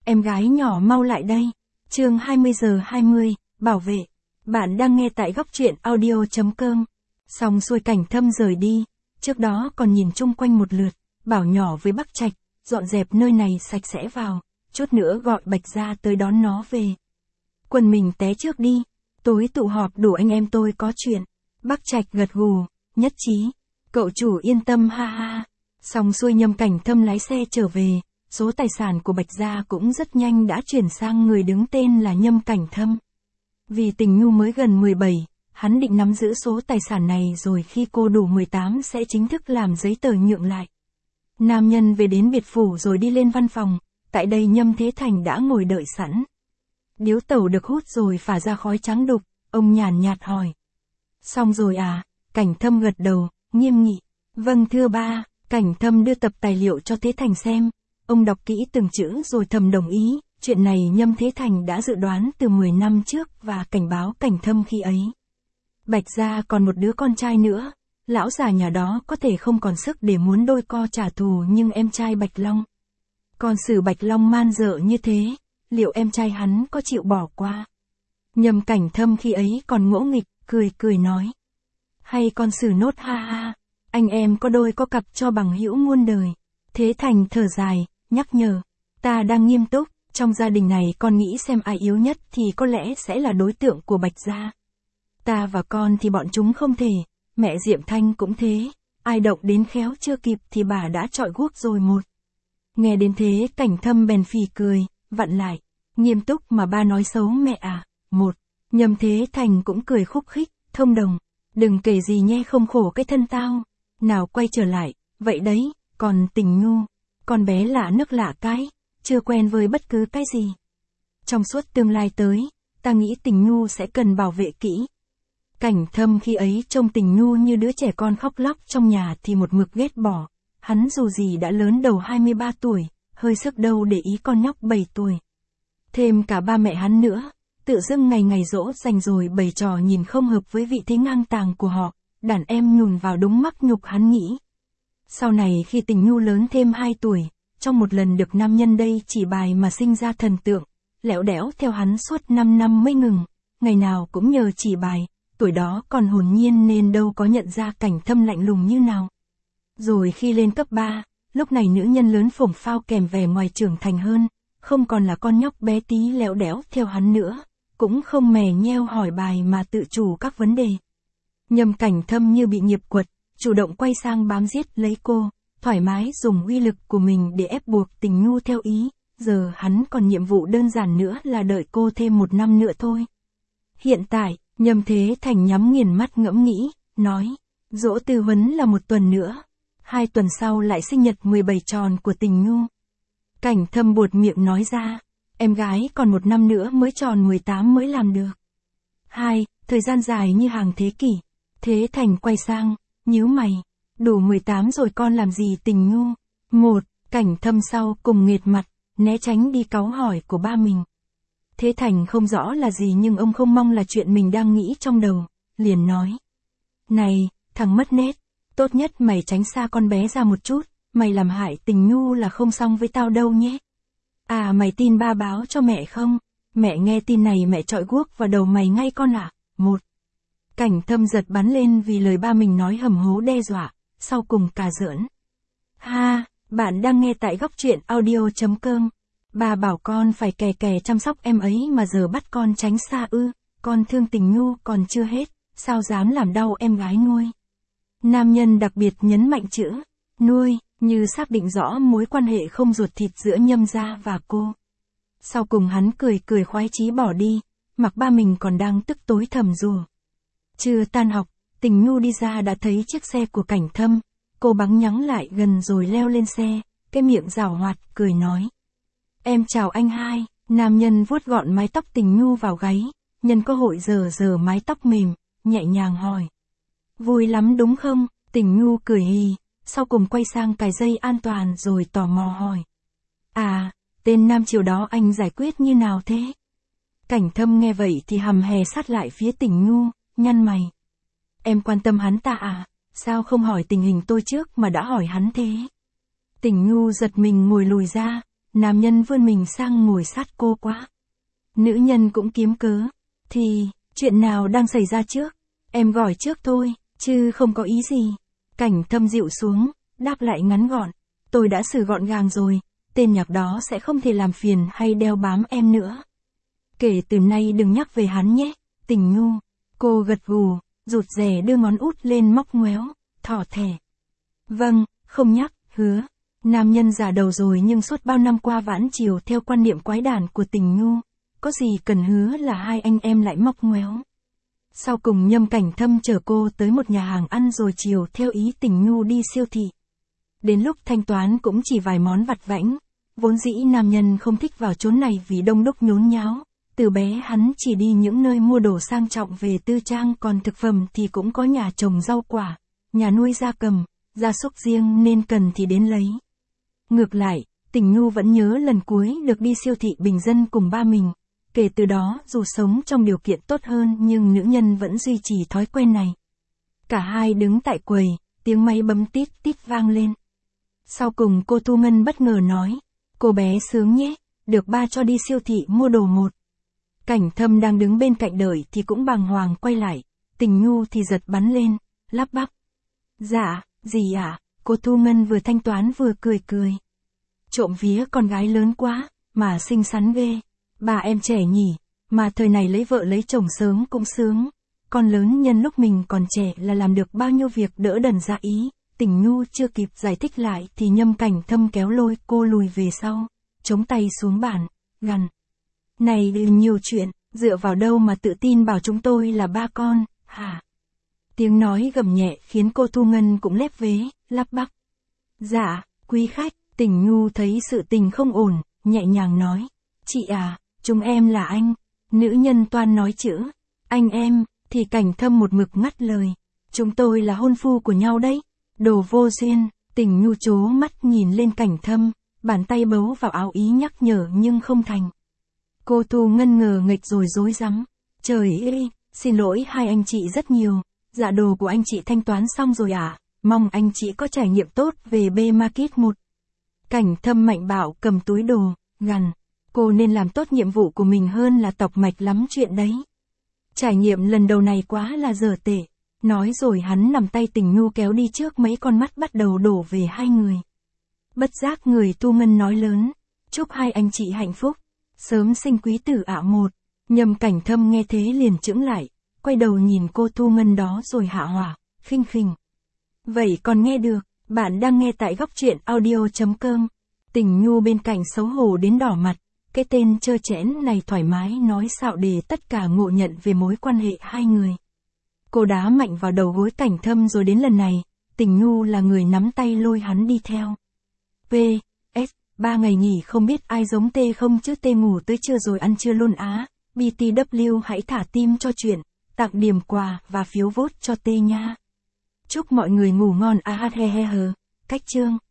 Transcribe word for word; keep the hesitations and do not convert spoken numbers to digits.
em gái nhỏ mau lại đây. Chương hai mươi giờ hai mươi, bảo vệ. Bạn đang nghe tại góc truyện audio chấm com. Xong xuôi Cảnh Thâm rời đi, trước đó còn nhìn chung quanh một lượt, bảo nhỏ với Bắc Trạch, dọn dẹp nơi này sạch sẽ vào, chút nữa gọi Bạch Gia tới đón nó về. Quần mình té trước đi, tối tụ họp đủ anh em tôi có chuyện. Bắc Trạch gật gù, nhất trí. Cậu chủ yên tâm ha ha. Xong xuôi Nhâm Cảnh Thâm lái xe trở về, số tài sản của Bạch Gia cũng rất nhanh đã chuyển sang người đứng tên là Nhâm Cảnh Thâm. Vì Tình Nhu mới gần mười bảy, hắn định nắm giữ số tài sản này rồi khi cô đủ mười tám sẽ chính thức làm giấy tờ nhượng lại. Nam nhân về đến biệt phủ rồi đi lên văn phòng, tại đây Nhâm Thế Thành đã ngồi đợi sẵn. Điếu tẩu được hút rồi phả ra khói trắng đục, ông nhàn nhạt hỏi. Xong rồi à? Cảnh Thâm gật đầu, nghiêm nghị. Vâng thưa ba. Cảnh Thâm đưa tập tài liệu cho Thế Thành xem. Ông đọc kỹ từng chữ rồi thầm đồng ý. Chuyện này Nhâm Thế Thành đã dự đoán từ mười năm trước và cảnh báo Cảnh Thâm khi ấy. Bạch Gia còn một đứa con trai nữa. Lão già nhà đó có thể không còn sức để muốn đôi co trả thù, nhưng em trai Bạch Long. Còn xử Bạch Long man dợ như thế, liệu em trai hắn có chịu bỏ qua? Nhâm Cảnh Thâm khi ấy còn ngỗ nghịch, cười cười nói. Hay con xử nốt ha ha, anh em có đôi có cặp cho bằng hữu muôn đời. Thế Thành thở dài, nhắc nhở. Ta đang nghiêm túc, trong gia đình này con nghĩ xem ai yếu nhất thì có lẽ sẽ là đối tượng của Bạch Gia. Ta và con thì bọn chúng không thể, mẹ Diệm Thanh cũng thế, ai động đến khéo chưa kịp thì bà đã trọi guốc rồi một. Nghe đến thế Cảnh Thâm bèn phì cười, vặn lại. Nghiêm túc mà ba nói xấu mẹ à? Một. Nhâm Thế Thành cũng cười khúc khích, thông đồng. Đừng kể gì nhé, không khổ cái thân tao. Nào quay trở lại, vậy đấy, còn Tình Nhu, con bé lạ nước lạ cái, chưa quen với bất cứ cái gì. Trong suốt tương lai tới, ta nghĩ Tình Nhu sẽ cần bảo vệ kỹ. Cảnh Thâm khi ấy trông Tình Nhu như đứa trẻ con khóc lóc trong nhà thì một mực ghét bỏ. Hắn dù gì đã lớn đầu hai mươi ba tuổi, hơi sức đâu để ý con nhóc bảy tuổi. Thêm cả ba mẹ hắn nữa, tự dưng ngày ngày dỗ dành rồi bày trò nhìn không hợp với vị thế ngang tàng của họ, đàn em nhùn vào đúng mắc nhục hắn nghĩ. Sau này khi Tình Nhu lớn thêm hai tuổi, trong một lần được nam nhân đây chỉ bài mà sinh ra thần tượng, lẽo đẽo theo hắn suốt năm năm mới ngừng, ngày nào cũng nhờ chỉ bài, tuổi đó còn hồn nhiên nên đâu có nhận ra Cảnh Thâm lạnh lùng như nào. Rồi khi lên cấp ba, lúc này nữ nhân lớn phổng phao kèm vẻ ngoài trưởng thành hơn, không còn là con nhóc bé tí lẽo đẽo theo hắn nữa, cũng không mè nheo hỏi bài mà tự chủ các vấn đề. Nhâm Cảnh Thâm như bị nghiệp quật, chủ động quay sang bám giết lấy cô, thoải mái dùng uy lực của mình để ép buộc Tình Nhu theo ý, giờ hắn còn nhiệm vụ đơn giản nữa là đợi cô thêm một năm nữa thôi. Hiện tại, Nhâm Thế Thành nhắm nghiền mắt ngẫm nghĩ, nói, dỗ tư huấn là một tuần nữa, hai tuần sau lại sinh nhật mười bảy tròn của Tình Nhu. Cảnh Thâm buột miệng nói ra, em gái còn một năm nữa mới tròn mười tám mới làm được. Hai, thời gian dài như hàng thế kỷ. Thế Thành quay sang, nhíu mày, đủ mười tám rồi con làm gì Tình Nhu? Một, Cảnh Thâm sau cùng nghệt mặt, né tránh đi cáu hỏi của ba mình. Thế Thành không rõ là gì nhưng ông không mong là chuyện mình đang nghĩ trong đầu, liền nói. Này, thằng mất nết, tốt nhất mày tránh xa con bé ra một chút, mày làm hại Tình Nhu là không xong với tao đâu nhé. À mày tin ba báo cho mẹ không? Mẹ nghe tin này mẹ trọi guốc vào đầu mày ngay con ạ. À? Một. Cảnh Thâm giật bắn lên vì lời ba mình nói hầm hố đe dọa, sau cùng cà giỡn. Ha, bạn đang nghe tại góc truyện audio chấm com. Bà bảo con phải kè kè chăm sóc em ấy mà giờ bắt con tránh xa ư, con thương Tình Nhu còn chưa hết, sao dám làm đau em gái nuôi. Nam nhân đặc biệt nhấn mạnh chữ nuôi, như xác định rõ mối quan hệ không ruột thịt giữa Nhâm gia và cô. Sau cùng hắn cười cười khoái chí bỏ đi, mặc ba mình còn đang tức tối thầm rủa. Chưa tan học, Tình Nhu đi ra đã thấy chiếc xe của Cảnh Thâm, cô bắn nhắng lại gần rồi leo lên xe, cái miệng giảo hoạt, cười nói. Em chào anh hai, nam nhân vuốt gọn mái tóc Tình Nhu vào gáy, nhân cơ hội giở giở mái tóc mềm, nhẹ nhàng hỏi. Vui lắm đúng không? Tình Nhu cười hì, sau cùng quay sang cài dây an toàn rồi tò mò hỏi. À, tên nam triều đó anh giải quyết như nào thế? Cảnh Thâm nghe vậy thì hầm hè sát lại phía Tình Nhu, nhăn mày. Em quan tâm hắn ta à, sao không hỏi tình hình tôi trước mà đã hỏi hắn thế? Tình Nhu giật mình ngồi lùi ra, Nam nhân vươn mình sang ngồi sát cô quá. Nữ nhân cũng kiếm cớ. Thì, chuyện nào đang xảy ra trước? Em gọi trước thôi, chứ không có ý gì. Cảnh Thâm dịu xuống, đáp lại ngắn gọn. Tôi đã xử gọn gàng rồi, tên nhạc đó sẽ không thể làm phiền hay đeo bám em nữa. Kể từ nay đừng nhắc về hắn nhé, Tình Nhu. Cô gật gù, rụt rè đưa ngón út lên móc ngoéo, thỏ thẻ. Vâng, không nhắc, hứa. Nam nhân già đầu rồi nhưng suốt bao năm qua vãn chiều theo quan niệm quái đản của Tình Nhu. Có gì cần hứa là hai anh em lại móc ngoéo. Sau cùng Nhâm Cảnh Thâm chở cô tới một nhà hàng ăn rồi chiều theo ý Tình Nhu đi siêu thị. Đến lúc thanh toán cũng chỉ vài món vặt vãnh. Vốn dĩ nam nhân không thích vào chốn này vì đông đúc nhốn nháo. Từ bé hắn chỉ đi những nơi mua đồ sang trọng về tư trang, còn thực phẩm thì cũng có nhà trồng rau quả, nhà nuôi gia cầm, gia súc riêng nên cần thì đến lấy. Ngược lại, Tình Nhu vẫn nhớ lần cuối được đi siêu thị bình dân cùng ba mình. Kể từ đó dù sống trong điều kiện tốt hơn nhưng nữ nhân vẫn duy trì thói quen này. Cả hai đứng tại quầy, tiếng máy bấm tít tít vang lên. Sau cùng cô Thu Ngân bất ngờ nói, cô bé sướng nhé, được ba cho đi siêu thị mua đồ một. Cảnh Thâm đang đứng bên cạnh đợi thì cũng bàng hoàng quay lại, Tình Nhu thì giật bắn lên, lắp bắp. Dạ, gì ạ? À? Cô Thu Ngân vừa thanh toán vừa cười cười. Trộm vía con gái lớn quá, mà xinh xắn ghê. Bà em trẻ nhỉ, mà thời này lấy vợ lấy chồng sớm cũng sướng. Con lớn nhân lúc mình còn trẻ là làm được bao nhiêu việc đỡ đần ra ý. Tình Nhu chưa kịp giải thích lại thì Nhâm Cảnh Thâm kéo lôi cô lùi về sau, chống tay xuống bàn, gằn. Này nhiều chuyện, dựa vào đâu mà tự tin bảo chúng tôi là ba con, hả? Tiếng nói gầm nhẹ khiến cô Thu Ngân cũng lép vế, lắp bắp. Dạ, quý khách. Tình Nhu thấy sự tình không ổn, nhẹ nhàng nói. Chị à, chúng em là anh. Nữ nhân toan nói chữ. Anh em, thì Cảnh Thâm một mực ngắt lời. Chúng tôi là hôn phu của nhau đấy. Đồ vô duyên. Tình Nhu chố mắt nhìn lên Cảnh Thâm, bàn tay bấu vào áo ý nhắc nhở nhưng không thành. Cô Thu Ngân ngờ nghịch rồi rối rắm. Trời ơi, xin lỗi hai anh chị rất nhiều. Dạ đồ của anh chị thanh toán xong rồi à? Mong anh chị có trải nghiệm tốt về B-Market một. Cảnh Thâm mạnh bạo cầm túi đồ, gằn. Cô nên làm tốt nhiệm vụ của mình hơn là tọc mạch lắm chuyện đấy. Trải nghiệm lần đầu này quá là dở tệ. Nói rồi hắn nằm tay Tình Nhu kéo đi trước mấy con mắt bắt đầu đổ về hai người. Bất giác người Thu Ngân nói lớn. Chúc hai anh chị hạnh phúc. Sớm sinh quý tử ạ một. Nhâm Cảnh Thâm nghe thế liền chững lại. Quay đầu nhìn cô Thu Ngân đó rồi hạ hỏa, khinh khỉnh. Vậy còn nghe được. Bạn đang nghe tại góc truyện audio.com. Tình Nhu bên cạnh xấu hổ đến đỏ mặt. Cái tên trơ trẽn này thoải mái nói xạo để tất cả ngộ nhận về mối quan hệ hai người. Cô đá mạnh vào đầu gối Cảnh Thâm rồi đến lần này, Tình Nhu là người nắm tay lôi hắn đi theo. P S Ba ngày nghỉ không biết ai giống T không chứ T ngủ tới trưa rồi ăn trưa luôn á. bê tê vê hãy thả tim cho chuyện, tặng điểm quà và phiếu vote cho T nha. Chúc mọi người ngủ ngon a ha he he hờ. Cách chương.